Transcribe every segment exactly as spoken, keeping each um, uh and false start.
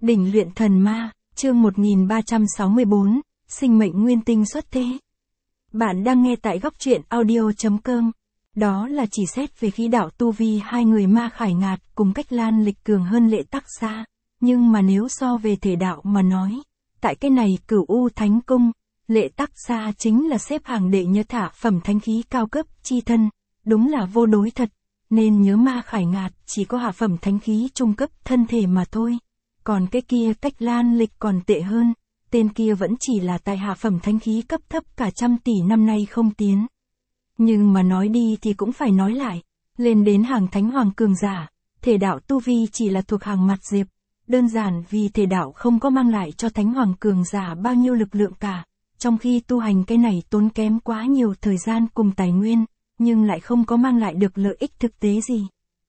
Đỉnh luyện thần ma, chương một nghìn ba trăm sáu mươi bốn, sinh mệnh nguyên tinh xuất thế. Bạn đang nghe tại góc truyện audio chấm com. Đó là chỉ xét về khí đạo tu vi hai người Ma Khải Ngạt cùng Cách Lan Lịch cường hơn Lệ Tắc Xa, nhưng mà nếu so về thể đạo mà nói, tại cái này Cửu U Thánh Cung, Lệ Tắc Xa chính là xếp hàng đệ nhất thả phẩm thánh khí cao cấp chi thân, đúng là vô đối thật, nên nhớ Ma Khải Ngạt chỉ có hạ phẩm thánh khí trung cấp thân thể mà thôi. Còn cái kia Cách Lan Lịch còn tệ hơn, tên kia vẫn chỉ là tại hạ phẩm thánh khí cấp thấp cả trăm tỷ năm nay không tiến. Nhưng mà nói đi thì cũng phải nói lại, lên đến hàng thánh hoàng cường giả, thể đạo tu vi chỉ là thuộc hàng mặt diệp, đơn giản vì thể đạo không có mang lại cho thánh hoàng cường giả bao nhiêu lực lượng cả, trong khi tu hành cái này tốn kém quá nhiều thời gian cùng tài nguyên, nhưng lại không có mang lại được lợi ích thực tế gì.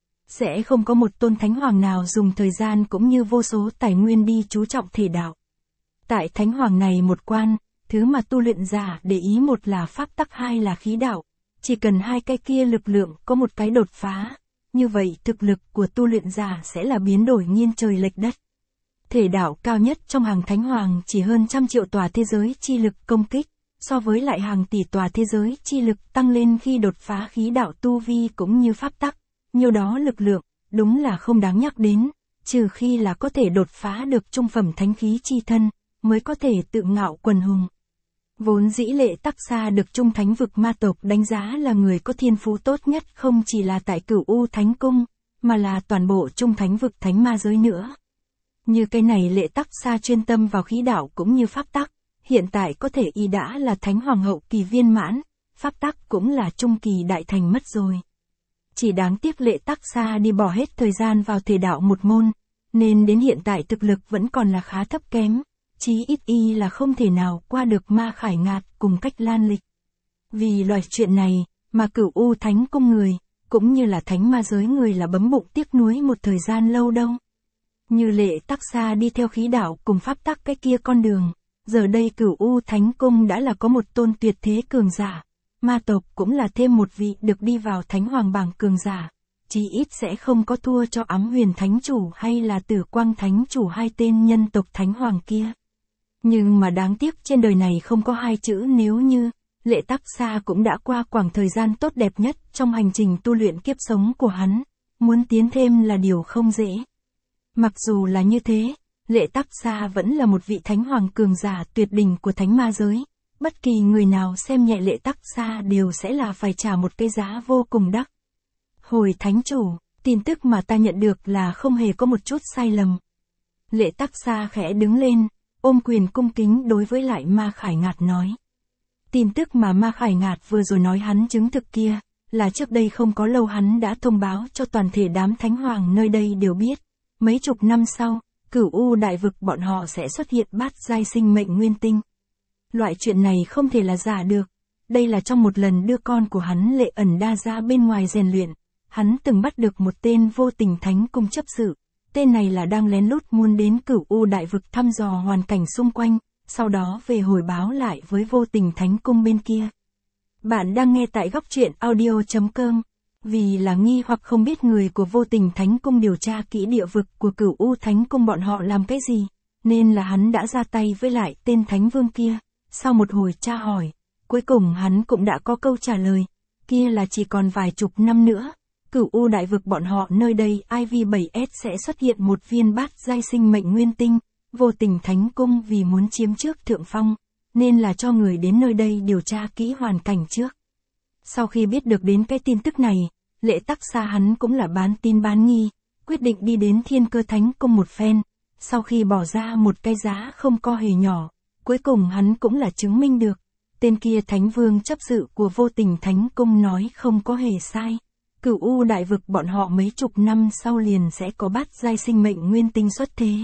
Sẽ không có một tôn thánh hoàng nào dùng thời gian cũng như vô số tài nguyên đi chú trọng thể đạo. Tại thánh hoàng này một quan, thứ mà tu luyện giả để ý một là pháp tắc, hai là khí đạo. Chỉ cần hai cái kia lực lượng có một cái đột phá, như vậy thực lực của tu luyện giả sẽ là biến đổi nghiêng trời lệch đất. Thể đạo cao nhất trong hàng thánh hoàng chỉ hơn trăm triệu tòa thế giới chi lực công kích, so với lại hàng tỷ tòa thế giới chi lực tăng lên khi đột phá khí đạo tu vi cũng như pháp tắc. Nhiều đó lực lượng, đúng là không đáng nhắc đến, trừ khi là có thể đột phá được trung phẩm thánh khí chi thân, mới có thể tự ngạo quần hùng. Vốn dĩ Lệ Tắc Xa được Trung Thánh vực ma tộc đánh giá là người có thiên phú tốt nhất không chỉ là tại Cửu U Thánh Cung, mà là toàn bộ Trung Thánh vực thánh ma giới nữa. Như cái này Lệ Tắc Xa chuyên tâm vào khí đạo cũng như pháp tắc, hiện tại có thể y đã là thánh hoàng hậu kỳ viên mãn, pháp tắc cũng là trung kỳ đại thành mất rồi. Chỉ đáng tiếc Lệ Tắc Xa đi bỏ hết thời gian vào thể đạo một môn, nên đến hiện tại thực lực vẫn còn là khá thấp kém, chí ít y là không thể nào qua được Ma Khải Ngạt cùng Cách Lan Lịch. Vì loại chuyện này, mà Cửu U Thánh Cung người, cũng như là thánh ma giới người là bấm bụng tiếc nuối một thời gian lâu đâu. Như Lệ Tắc Xa đi theo khí đạo cùng pháp tắc cái kia con đường, giờ đây Cửu U Thánh Cung đã là có một tôn tuyệt thế cường giả. Ma tộc cũng là thêm một vị được đi vào thánh hoàng bảng cường giả, chí ít sẽ không có thua cho Ám Huyền Thánh Chủ hay là Tử Quang Thánh Chủ, hai tên nhân tộc thánh hoàng kia. Nhưng mà đáng tiếc trên đời này không có hai chữ nếu như. Lệ Tắc Xa cũng đã qua khoảng thời gian tốt đẹp nhất trong hành trình tu luyện kiếp sống của hắn, muốn tiến thêm là điều không dễ. Mặc dù là như thế, Lệ Tắc Xa vẫn là một vị thánh hoàng cường giả tuyệt đỉnh của thánh ma giới. Bất kỳ người nào xem nhẹ Lệ Tắc Xa đều sẽ là phải trả một cái giá vô cùng đắt. Hồi Thánh Chủ, tin tức mà ta nhận được là không hề có một chút sai lầm. Lệ Tắc Xa khẽ đứng lên, ôm quyền cung kính đối với lại Ma Khải Ngạt nói. Tin tức mà Ma Khải Ngạt vừa rồi nói hắn chứng thực kia, là trước đây không có lâu hắn đã thông báo cho toàn thể đám thánh hoàng nơi đây đều biết. Mấy chục năm sau, Cửu U đại vực bọn họ sẽ xuất hiện bát giai sinh mệnh nguyên tinh. Loại chuyện này không thể là giả được, đây là trong một lần đưa con của hắn Lệ Ẩn Đa ra bên ngoài rèn luyện, hắn từng bắt được một tên vô tình thánh cung chấp sự, tên này là đang lén lút muốn đến Cửu U đại vực thăm dò hoàn cảnh xung quanh, sau đó về hồi báo lại với vô tình thánh cung bên kia. Bạn đang nghe tại góc truyện audio chấm com, vì là nghi hoặc không biết người của vô tình thánh cung điều tra kỹ địa vực của Cửu U thánh cung bọn họ làm cái gì, nên là hắn đã ra tay với lại tên thánh vương kia. Sau một hồi tra hỏi, cuối cùng hắn cũng đã có câu trả lời, kia là chỉ còn vài chục năm nữa, Cửu U đại vực bọn họ nơi đây I V bảy S sẽ xuất hiện một viên bát giai sinh mệnh nguyên tinh, vô tình thánh cung vì muốn chiếm trước thượng phong, nên là cho người đến nơi đây điều tra kỹ hoàn cảnh trước. Sau khi biết được đến cái tin tức này, Lệ Tắc Xa hắn cũng là bán tin bán nghi, quyết định đi đến Thiên Cơ Thánh Cung một phen, sau khi bỏ ra một cái giá không co hề nhỏ. Cuối cùng hắn cũng là chứng minh được, tên kia thánh vương chấp sự của vô tình thánh cung nói không có hề sai. Cửu U đại vực bọn họ mấy chục năm sau liền sẽ có bát giai sinh mệnh nguyên tinh xuất thế.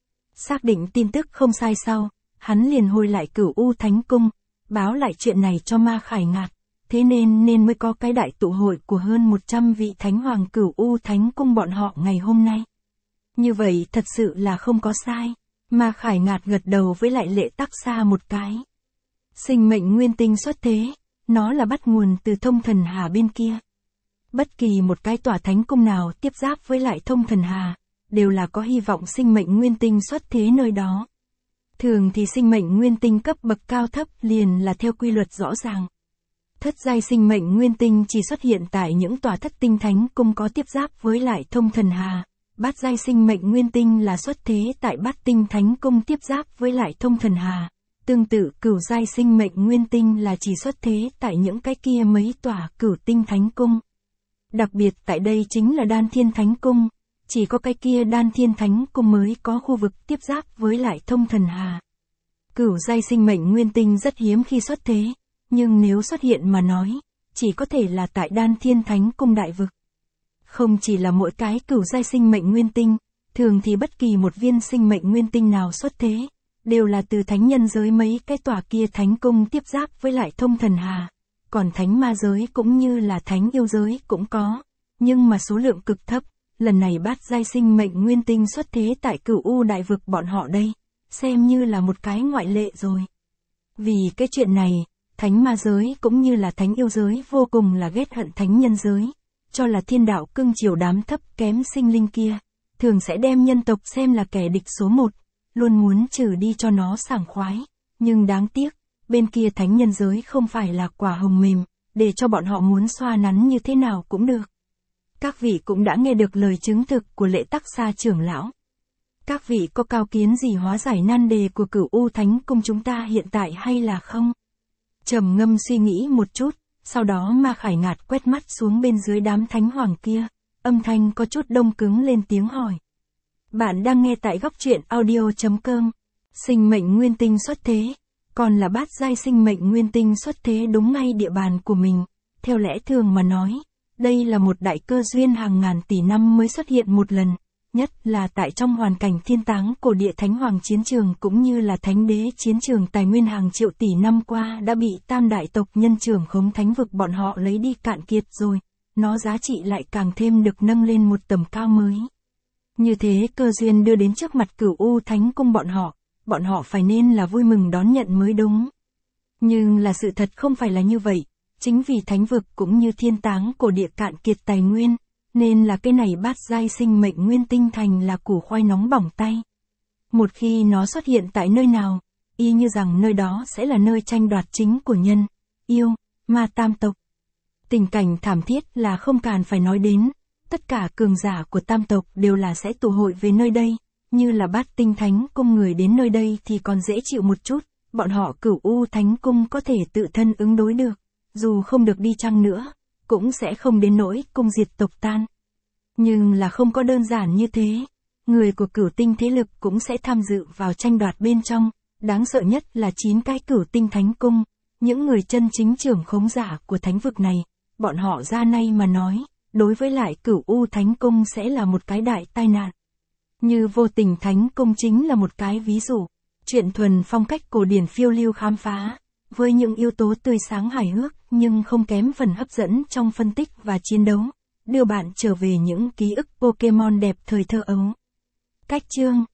Xác định tin tức không sai sau, hắn liền hồi lại Cửu U thánh cung, báo lại chuyện này cho Ma Khải Ngạt, thế nên nên mới có cái đại tụ hội của hơn một trăm vị thánh hoàng Cửu U thánh cung bọn họ ngày hôm nay. Như vậy thật sự là không có sai. Ma Khải Ngạt gật đầu với lại Lệ Tắc Xa một cái. Sinh mệnh nguyên tinh xuất thế, nó là bắt nguồn từ Thông Thần Hà bên kia. Bất kỳ một cái tòa thánh cung nào tiếp giáp với lại Thông Thần Hà, đều là có hy vọng sinh mệnh nguyên tinh xuất thế nơi đó. Thường thì sinh mệnh nguyên tinh cấp bậc cao thấp liền là theo quy luật rõ ràng. Thất giai sinh mệnh nguyên tinh chỉ xuất hiện tại những tòa thất tinh thánh cung có tiếp giáp với lại thông thần hà. Bát giai sinh mệnh nguyên tinh là xuất thế tại bát tinh thánh cung tiếp giáp với lại thông thần hà. Tương tự cửu giai sinh mệnh nguyên tinh là chỉ xuất thế tại những cái kia mấy tòa cửu tinh thánh cung. Đặc biệt tại đây chính là đan thiên thánh cung. Chỉ có cái kia đan thiên thánh cung mới có khu vực tiếp giáp với lại thông thần hà. Cửu giai sinh mệnh nguyên tinh rất hiếm khi xuất thế, nhưng nếu xuất hiện mà nói, chỉ có thể là tại đan thiên thánh cung đại vực. Không chỉ là mỗi cái cửu giai sinh mệnh nguyên tinh, thường thì bất kỳ một viên sinh mệnh nguyên tinh nào xuất thế, đều là từ thánh nhân giới mấy cái tòa kia thánh cung tiếp giáp với lại thông thần hà. Còn thánh ma giới cũng như là thánh yêu giới cũng có, nhưng mà số lượng cực thấp. Lần này bát giai sinh mệnh nguyên tinh xuất thế tại cửu u đại vực bọn họ đây, xem như là một cái ngoại lệ rồi. Vì cái chuyện này, thánh ma giới cũng như là thánh yêu giới vô cùng là ghét hận thánh nhân giới, cho là thiên đạo cưng chiều đám thấp kém sinh linh kia, thường sẽ đem nhân tộc xem là kẻ địch số một, luôn muốn trừ đi cho nó sảng khoái, nhưng đáng tiếc, bên kia thánh nhân giới không phải là quả hồng mềm, để cho bọn họ muốn xoa nắn như thế nào cũng được. Các vị cũng đã nghe được lời chứng thực của Lệ Tắc Xa trưởng lão. Các vị có cao kiến gì hóa giải nan đề của cửu u thánh cung chúng ta hiện tại hay là không? Trầm ngâm suy nghĩ một chút, sau đó Ma Khải Ngạt quét mắt xuống bên dưới đám thánh hoàng kia, âm thanh có chút đông cứng lên tiếng hỏi. Bạn đang nghe tại góc truyện audio chấm com. Sinh mệnh nguyên tinh xuất thế, còn là bát giai sinh mệnh nguyên tinh xuất thế đúng ngay địa bàn của mình, theo lẽ thường mà nói. Đây là một đại cơ duyên hàng ngàn tỷ năm mới xuất hiện một lần, nhất là tại trong hoàn cảnh thiên táng cổ địa thánh hoàng chiến trường cũng như là thánh đế chiến trường tài nguyên hàng triệu tỷ năm qua đã bị tam đại tộc nhân trưởng khống thánh vực bọn họ lấy đi cạn kiệt rồi, nó giá trị lại càng thêm được nâng lên một tầm cao mới. Như thế cơ duyên đưa đến trước mặt cửu u thánh cung bọn họ, bọn họ phải nên là vui mừng đón nhận mới đúng. Nhưng là sự thật không phải là như vậy. Chính vì thánh vực cũng như thiên táng cổ địa cạn kiệt tài nguyên, nên là cái này bát giai sinh mệnh nguyên tinh thành là củ khoai nóng bỏng tay. Một khi nó xuất hiện tại nơi nào, y như rằng nơi đó sẽ là nơi tranh đoạt chính của nhân, yêu, ma tam tộc. Tình cảnh thảm thiết là không cần phải nói đến, tất cả cường giả của tam tộc đều là sẽ tụ hội về nơi đây, như là bát tinh thánh cung người đến nơi đây thì còn dễ chịu một chút, bọn họ cửu u thánh cung có thể tự thân ứng đối được. Dù không được đi chăng nữa, cũng sẽ không đến nỗi cung diệt tộc tan. Nhưng là không có đơn giản như thế. Người của cửu tinh thế lực cũng sẽ tham dự vào tranh đoạt bên trong. Đáng sợ nhất là chín cái cửu tinh thánh cung. Những người chân chính trưởng khống giả của thánh vực này, bọn họ ra nay mà nói, đối với lại cửu u thánh cung sẽ là một cái đại tai nạn. Như vô tình thánh cung chính là một cái ví dụ. Chuyện thuần phong cách cổ điển phiêu lưu khám phá. Với những yếu tố tươi sáng hài hước nhưng không kém phần hấp dẫn trong phân tích và chiến đấu, đưa bạn trở về những ký ức Pokemon đẹp thời thơ ấu. Cách chương